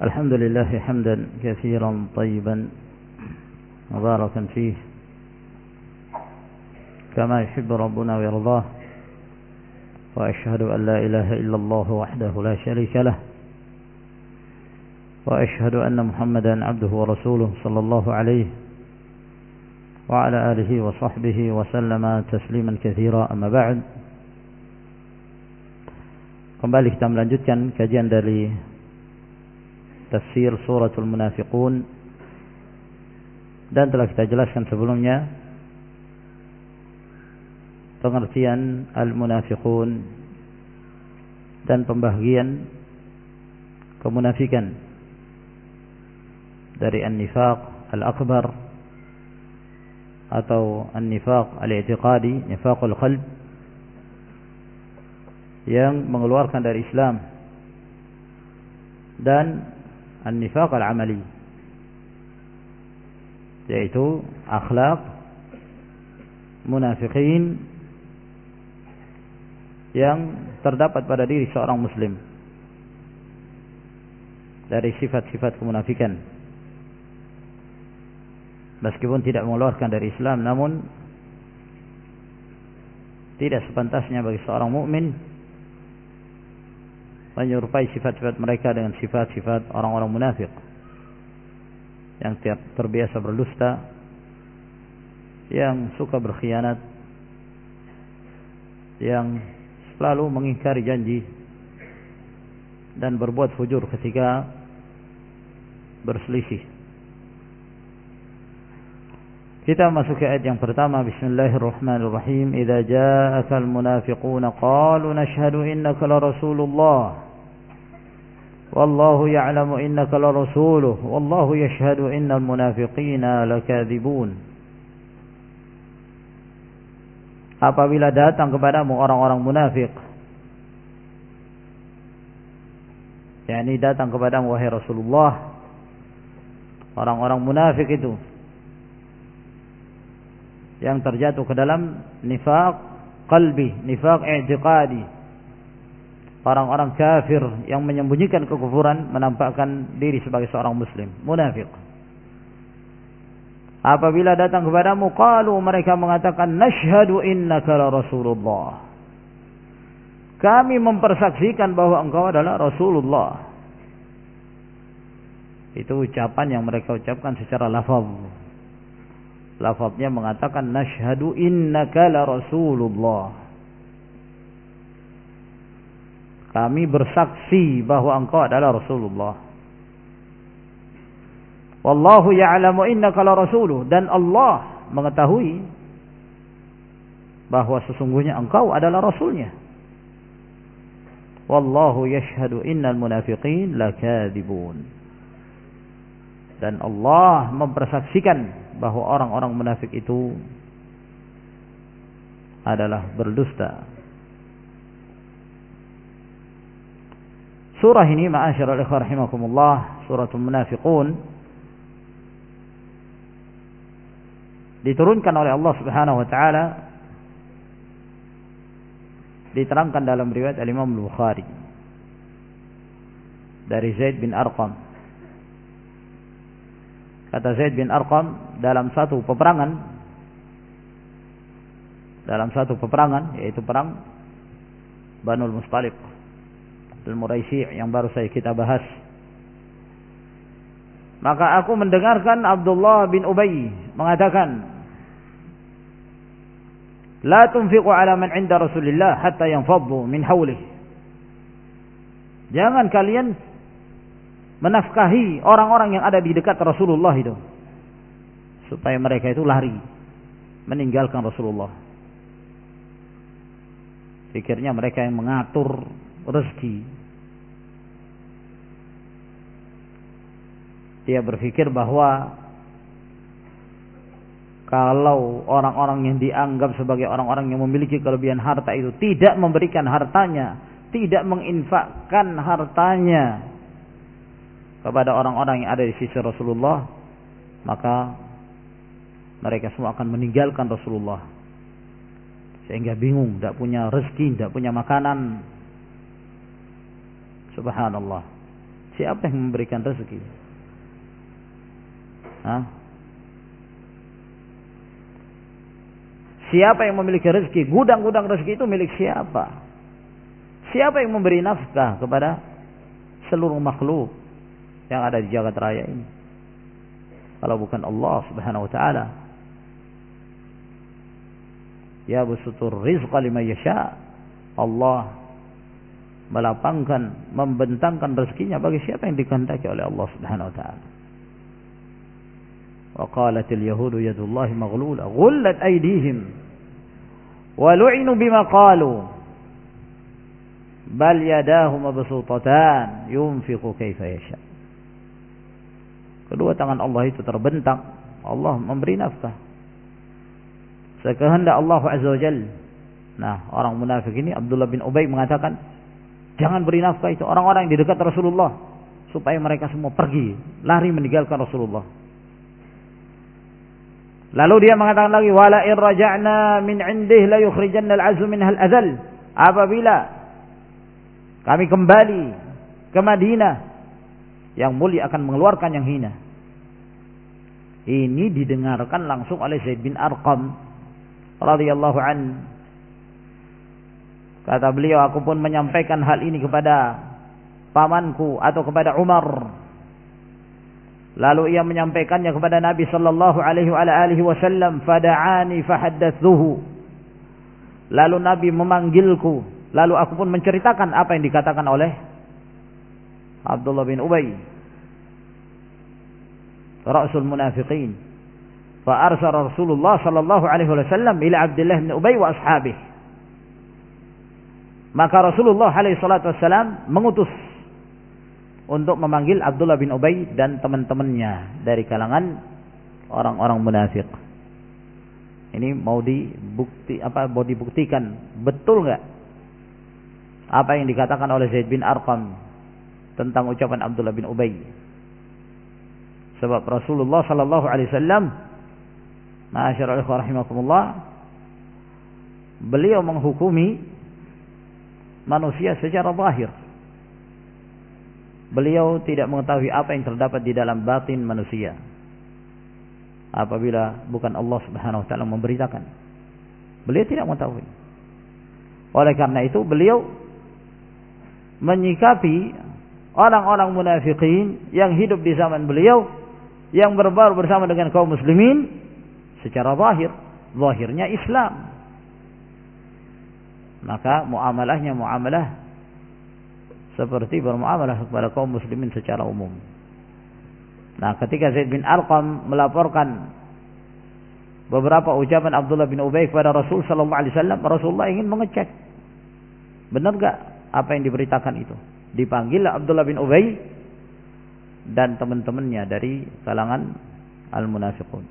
الحمد لله حمدا كثيرا طيبا مباركا فيه كما يحب ربنا ويرضاه، وأشهد أن لا إله إلا الله وحده لا شريك له، وأشهد أن محمدا عبده ورسوله صلى الله عليه وعلى آله وصحبه وسلم تسليما كثيرا. أما بعد. Kembali kita melanjutkan kajian dari tafsir suratul munafiqun, dan telah kita jelaskan sebelumnya pengertian al-munafiqun dan pembagian kemunafikan dari an-nifaq al-akbar atau an-nifaq al-i'tiqadi, nifaqul qalb, yang mengeluarkan dari Islam, dan an-nifaq al-amali, yaitu akhlak munafiqin yang terdapat pada diri seorang muslim dari sifat-sifat kemunafikan, meskipun tidak mengeluarkan dari Islam, namun tidak sepantasnya bagi seorang mukmin menyerupai sifat-sifat mereka dengan sifat-sifat orang-orang munafik yang terbiasa berdusta, yang suka berkhianat, yang selalu mengingkari janji dan berbuat fujur ketika berselisih. Kita masuk ke ayat yang pertama. Bismillahirrahmanirrahim. Idza ja'akal munafiquna qalu nashhadu innaka la rasulullah wallahu ya'lamu innaka la rasuluh wallahu yashhadu innal munafiqina lakadzibun. Apabila datang kepadamu orang-orang munafik, yakni datang kepadamu wahai Rasulullah orang-orang munafik itu yang terjatuh ke dalam nifaq qalbi, nifaq i'tiqadi, orang-orang kafir yang menyembunyikan kekufuran, menampakkan diri sebagai seorang muslim, munafik. Apabila datang kepadamu, qalu, mereka mengatakan, nashhadu innaka la rasulullah, kami mempersaksikan bahwa engkau adalah Rasulullah. Itu ucapan yang mereka ucapkan secara lafaz. Lafaznya mengatakan nashhadu innaka la rasulullah, kami bersaksi bahwa engkau adalah Rasulullah. Wallahu ya'lamu innaka la rasuluh, dan Allah mengetahui bahwa sesungguhnya engkau adalah rasulnya. Wallahu yashhadu innal munafiqin lakadzibun, dan Allah mempersaksikan bahwa orang-orang munafik itu adalah berdusta. Surah ini, ma'asyiral ikhwah rahimakumullah, suratul munafiqun, diturunkan oleh Allah Subhanahu wa taala, diterangkan dalam riwayat Al-Imam Al-Bukhari dari Zaid bin Arqam. Kata Zaid bin Arqam, dalam satu peperangan, yaitu perang Banul Mustaliq Al-Muraisi' yang baru saya kita bahas, maka aku mendengarkan Abdullah bin Ubay mengatakan, la tunfiqu ala man 'inda Rasulillah hatta yanfaddu min hawlih, jangan kalian menafkahi orang-orang yang ada di dekat Rasulullah itu, supaya mereka itu lari meninggalkan Rasulullah. Pikirnya mereka yang mengatur rezeki. Dia berpikir bahwa kalau orang-orang yang dianggap sebagai orang-orang yang memiliki kelebihan harta itu tidak memberikan hartanya, tidak menginfakkan hartanya kepada orang-orang yang ada di sisi Rasulullah, maka mereka semua akan meninggalkan Rasulullah. Sehingga bingung, tidak punya rezeki, tidak punya makanan. Subhanallah. Siapa yang memberikan rezeki? Hah? Siapa yang memiliki rezeki? Gudang-gudang rezeki itu milik siapa? Siapa yang memberi nafkah kepada seluruh makhluk yang ada di jagat raya ini? Kalau bukan Allah Subhanahu wa taala. Ya basutur rizqa liman yasha. Allah melapangkan, membentangkan rezekinya bagi siapa yang dikehendaki oleh Allah Subhanahu wa taala. Wa qalatil yahudu yadullahi maghlula ghullat aydihim wa lu'inu bima qalu bal yadahu mabsutatan yunfiqu kaifa yasha. Kedua tangan Allah itu terbentang. Allah memberi nafkah sekehendak Allah Azza wa Jalla. Nah, orang munafik ini Abdullah bin Ubay mengatakan, jangan beri nafkah itu orang-orang yang di dekat Rasulullah, supaya mereka semua pergi, lari meninggalkan Rasulullah. Lalu dia mengatakan lagi, wala in raja'na min 'indihi la yukhrijanna al-'azmu minha al-adhal. Apabila kami kembali ke Madinah, yang mulia akan mengeluarkan yang hina. Ini didengarkan langsung oleh Zaid bin Arqam radhiyallahu an. Kata beliau, aku pun menyampaikan hal ini kepada pamanku atau kepada Umar. Lalu ia menyampaikannya kepada Nabi sallallahu alaihi wasallam, fada'ani fahaddatsuhu. Lalu Nabi memanggilku, lalu aku pun menceritakan apa yang dikatakan oleh Abdullah bin Ubay, ra'sul munafiqin. Fa arsala Rasulullah sallallahu alaihi wasallam ila Abdullah bin Ubay wa ashabihi. Maka Rasulullah alaihi salatu wasallam mengutus untuk memanggil Abdullah bin Ubay dan teman-temannya dari kalangan orang-orang munafik. Ini mau dibuktikan betul enggak apa yang dikatakan oleh Zaid bin Arqam tentang ucapan Abdullah bin Ubay. Sebab Rasulullah sallallahu alaihi wasallam, ma'asyiral ikhwah rahimakumullah, beliau menghukumi manusia secara zahir. Beliau tidak mengetahui apa yang terdapat di dalam batin manusia apabila bukan Allah Subhanahu wa taala memberitakan. Beliau tidak mengetahui. Oleh karena itu beliau menyikapi orang-orang munafikin yang hidup di zaman beliau, yang berbaur bersama dengan kaum muslimin secara zahir, zahirnya Islam. Maka muamalahnya muamalah seperti bermuamalah kepada kaum muslimin secara umum. Nah, ketika Zaid bin Arqam melaporkan beberapa ucapan Abdullah bin Ubay kepada Rasul sallallahu alaihi wasallam, Rasulullah ingin mengecek benar enggak apa yang diberitakan itu. Dipanggil Abdullah bin Ubay dan teman-temannya dari kalangan al-munafiqun.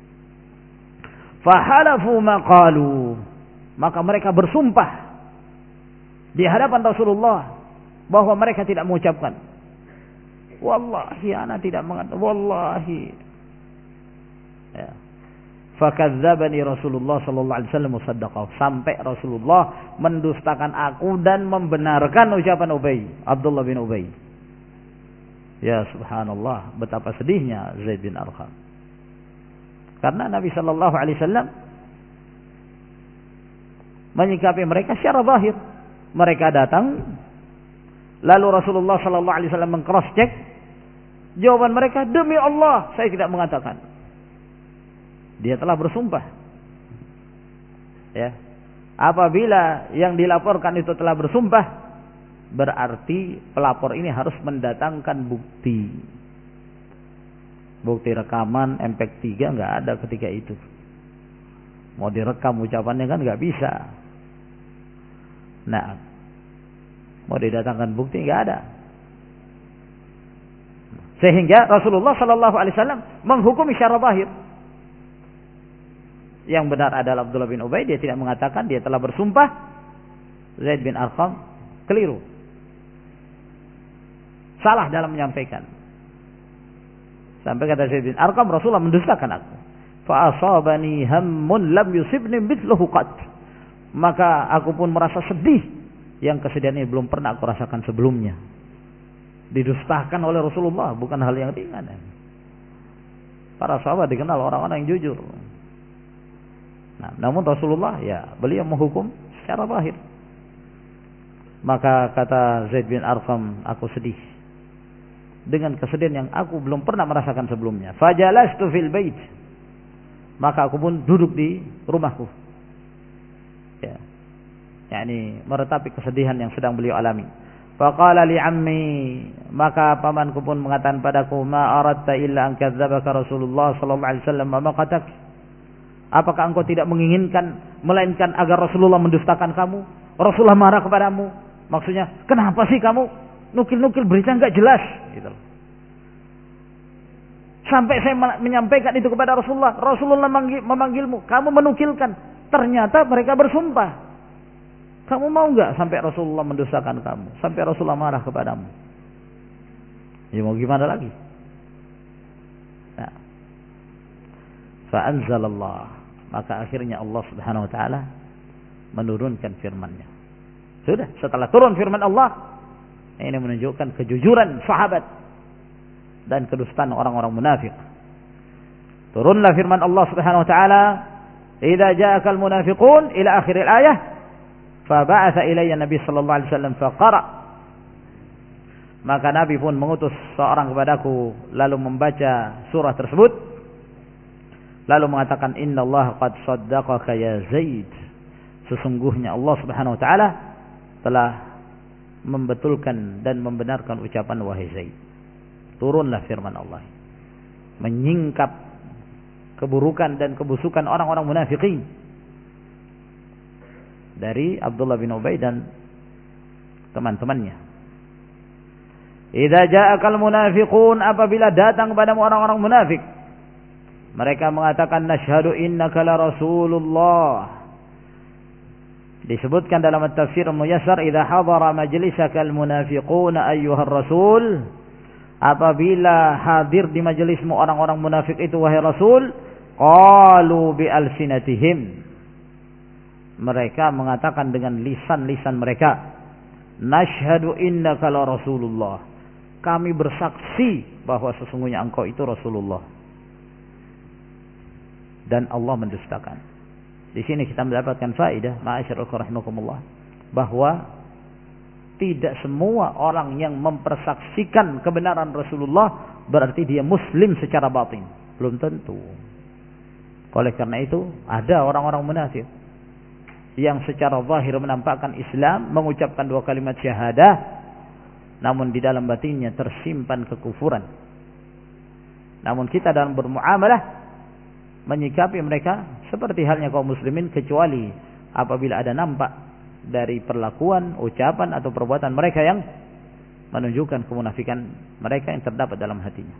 Fahalafu ma qalu. Maka mereka bersumpah di hadapan Rasulullah bahwa mereka tidak mengucapkan, wallahi ana tidak mengatakan, wallahi. Ya. Fakadzdzabani Rasulullah sallallahu alaihi wasallam musaddaqah, sampai Rasulullah mendustakan aku dan membenarkan ucapan Ubay, Abdullah bin Ubay. Ya subhanallah, betapa sedihnya Zaid bin Arqam. Karena Nabi sallallahu alaihi wasallam menyikapi mereka secara zahir. Mereka datang, lalu Rasulullah sallallahu alaihi wasallam meng-cross check jawaban mereka, demi Allah saya tidak mengatakan. Dia telah bersumpah. Ya. Apabila yang dilaporkan itu telah bersumpah, berarti pelapor ini harus mendatangkan bukti. Bukti rekaman MP3 enggak ada ketika itu. Mau direkam ucapannya kan enggak bisa. Nah, mau didatangkan bukti enggak ada. Sehingga Rasulullah sallallahu alaihi wasallam menghukumi secara zahir. Yang benar adalah Abdullah bin Ubay, dia tidak mengatakan, dia telah bersumpah. Zaid bin Arqam keliru, salah dalam menyampaikan. Sampai kata Zaid bin Arqam, Rasulullah mendustakan aku. Fa asabani hammun lam yusibni mithluhu qat. Maka aku pun merasa sedih yang kesedihan ini belum pernah aku rasakan sebelumnya. didustakan oleh Rasulullah bukan hal yang ringan. Para sahabat dikenal orang-orang yang jujur. Nah, namun Rasulullah ya beliau menghukum secara zahir. Maka kata Zaid bin Arqam, aku sedih dengan kesedihan yang aku belum pernah merasakan sebelumnya. Fajalastu fil bait. Maka aku pun duduk di rumahku. Ya. yakni meratapi kesedihan yang sedang beliau alami. Faqala li ammi, maka pamanku pun mengatakan padaku, ma aradta illa an kadzdzabaka Rasulullah sallallahu alaihi wasallam ma qatak. Apakah engkau tidak menginginkan melainkan agar Rasulullah mendustakan kamu? Rasulullah marah kepadamu. Maksudnya, kenapa sih kamu nukil-nukil berita enggak jelas gitu. Sampai saya menyampaikan itu kepada Rasulullah. Rasulullah memanggilmu, kamu menukilkan. Ternyata mereka bersumpah. Kamu mau enggak sampai Rasulullah mendustakan kamu? Sampai Rasulullah marah kepadamu. Ya mau gimana lagi? Nah. Fa'anzalallah. Maka akhirnya Allah subhanahu wa ta'ala menurunkan firman-Nya. Sudah, setelah turun firman Allah, ini menunjukkan kejujuran sahabat dan kedustaan orang-orang munafik. Turunlah firman Allah subhanahu wa ta'ala, idza ja'akal munafiqun ila akhir al-ayah, faba'atha ilayya Nabi sallallahu alaihi wasallam faqara. Maka Nabi pun mengutus seorang kepadaku lalu membaca surah tersebut. Lalu mengatakan, innallaha qad saddaqaka ya Zaid. Sesungguhnya Allah subhanahu wa ta'ala telah membetulkan dan membenarkan ucapan wahai Zaid. Turunlah firman Allah, menyingkap keburukan dan kebusukan orang-orang munafikin dari Abdullah bin Ubay dan teman-temannya. Idza ja'akal munafiqun, apabila datang kepadamu orang-orang munafik, mereka mengatakan, nashhadu innaka la Rasulullah. Disebutkan dalam tafsir Muyassar, idza hadara majlisakal munafiquna ayyuhar rasul. Apabila hadir di majelismu orang-orang munafik itu wahai Rasul, qalu bi alsinatihim. Mereka mengatakan dengan lisan-lisan mereka, nashhadu innaka la Rasulullah. Kami bersaksi bahwa sesungguhnya engkau itu Rasulullah. Dan Allah mendustakan. Di sini kita mendapatkan faedah, ma'asyiral rahimakumullah, bahwa tidak semua orang yang mempersaksikan kebenaran Rasulullah berarti dia muslim secara batin. Belum tentu. Oleh karena itu, ada orang-orang munafik yang secara zahir menampakkan Islam, mengucapkan 2 kalimat syahadah, namun di dalam batinnya tersimpan kekufuran. Namun kita dalam bermuamalah menyikapi mereka seperti halnya kaum muslimin, kecuali apabila ada nampak dari perlakuan, ucapan atau perbuatan mereka yang menunjukkan kemunafikan mereka yang terdapat dalam hatinya.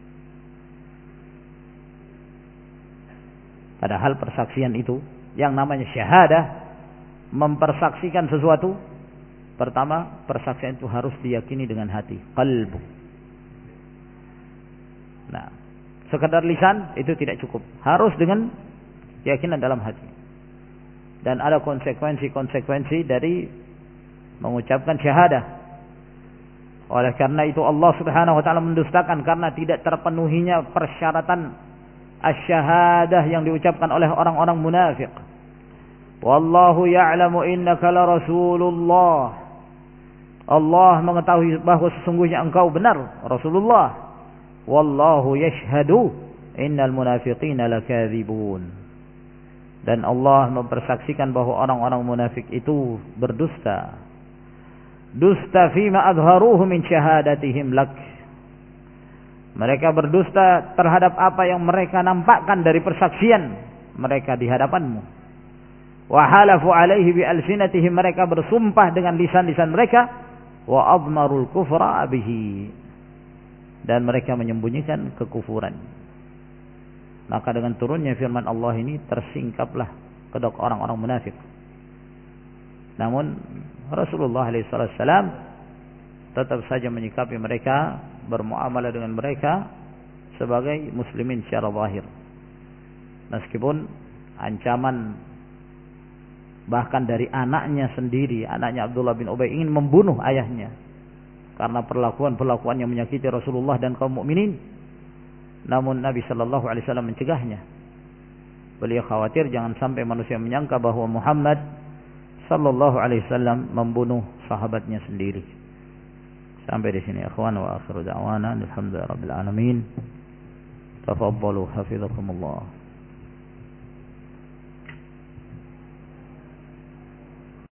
Padahal persaksian itu yang namanya syahadah, mempersaksikan sesuatu, pertama persaksian itu harus diyakini dengan hati, qalbu. Nah, sekadar lisan itu tidak cukup, harus dengan keyakinan dalam hati. Dan ada konsekuensi-konsekuensi dari mengucapkan syahadah. Oleh karena itu Allah subhanahu wa ta'ala mendustakan karena tidak terpenuhinya persyaratan asy-syahadah yang diucapkan oleh orang-orang munafik. Wallahu ya'lamu innaka la Rasulullah. Allah mengetahui bahwa sesungguhnya engkau benar Rasulullah. Wallahu yashhadu innal munafiqina lakadzibun. Dan Allah mempersaksikan bahwa orang-orang munafik itu berdusta. Dusta fima adharuhu min syahadatihim lak. Mereka berdusta terhadap apa yang mereka nampakkan dari persaksian mereka di hadapanmu. Wa halafu alaihi bi alsinatihim, mereka bersumpah dengan lisan-lisan mereka. Wa admarul kufra bihi, dan mereka menyembunyikan kekufuran. Maka dengan turunnya firman Allah ini tersingkaplah kedok orang-orang munafik. Namun Rasulullah SAW tetap saja menyikapi mereka, bermuamalah dengan mereka sebagai muslimin secara zahir. Meskipun ancaman bahkan dari anaknya sendiri, anaknya Abdullah bin Ubay ingin membunuh ayahnya karena perlakuan-perlakuan yang menyakiti Rasulullah dan kaum mukminin. Namun Nabi sallallahu alaihi wasallam mencegahnya. Beliau khawatir jangan sampai manusia menyangka bahwa Muhammad sallallahu alaihi wasallam membunuh sahabatnya sendiri. Sampai di sini ikhwan, wa akhiru da'wana alhamdulillahirabbil alamin. Tafaddalu hafizakumullah.